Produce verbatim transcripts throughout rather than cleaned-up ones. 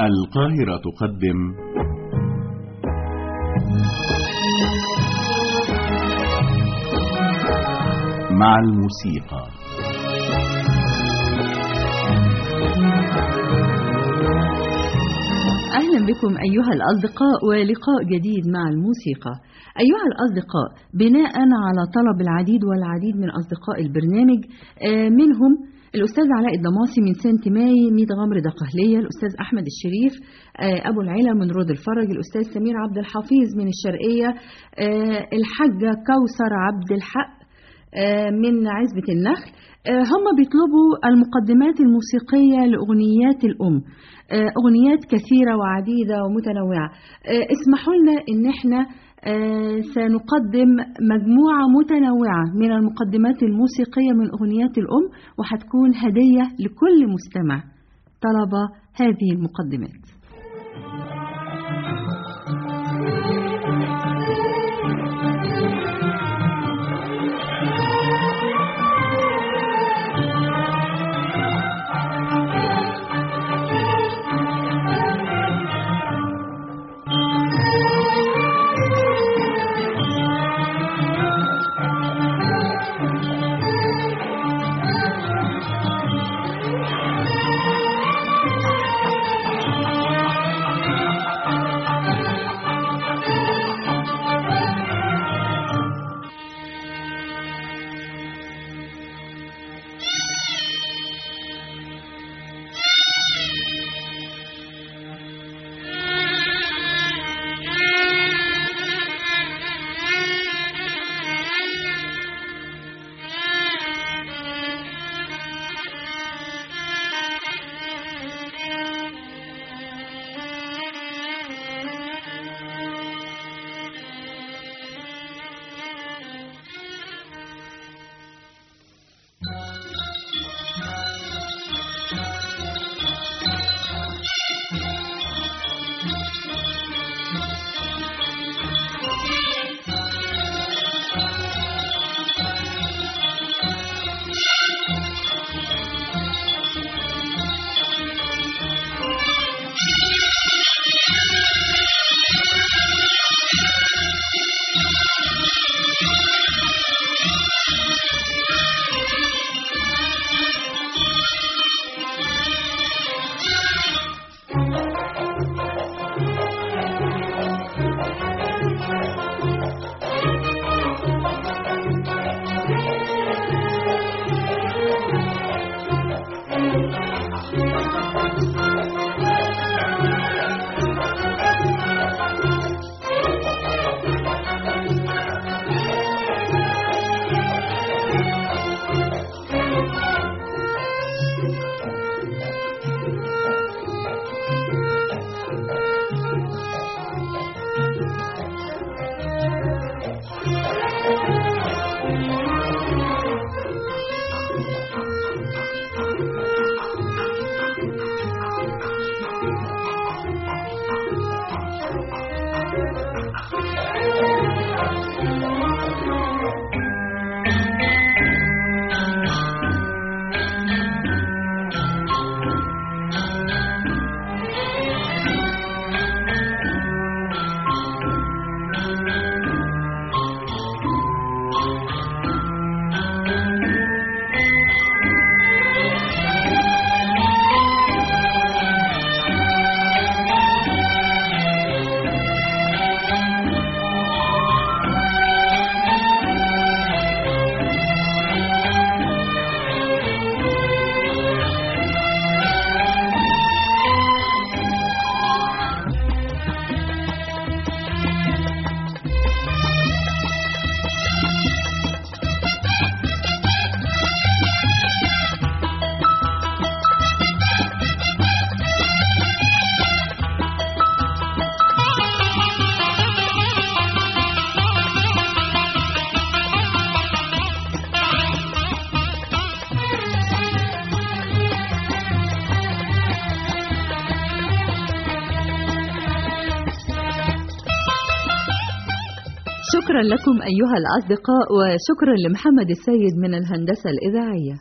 القاهرة تقدم مع الموسيقى. أهلا بكم أيها الأصدقاء ولقاء جديد مع الموسيقى. أيها الأصدقاء، بناء على طلب العديد والعديد من أصدقاء البرنامج، منهم الأستاذ علاء الدماصي من سانت ماي ميت غمر دقهلية، الأستاذ أحمد الشريف أبو العلا من رود الفرج، الأستاذ سمير عبد الحفيظ من الشرقية، الحاجة كوثر عبد الحق من عزبة النخل. هم بيطلبوا المقدمات الموسيقية لأغنيات الأم، أغنيات كثيرة وعديدة ومتنوعة. اسمحوا لنا إن احنا سنقدم مجموعة متنوعة من المقدمات الموسيقية من أغنيات الأم، وهتكون هدية لكل مستمع طلب هذه المقدمات. شكرا لكم أيها الأصدقاء، وشكرا لمحمد السيد من الهندسة الإذاعية.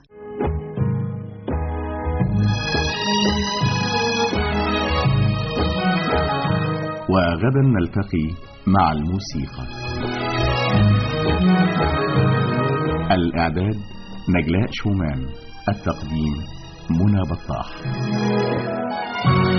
وغدا نلتقي مع الموسيقى. الإعداد نجلاء شومان، التقديم منى بطاح.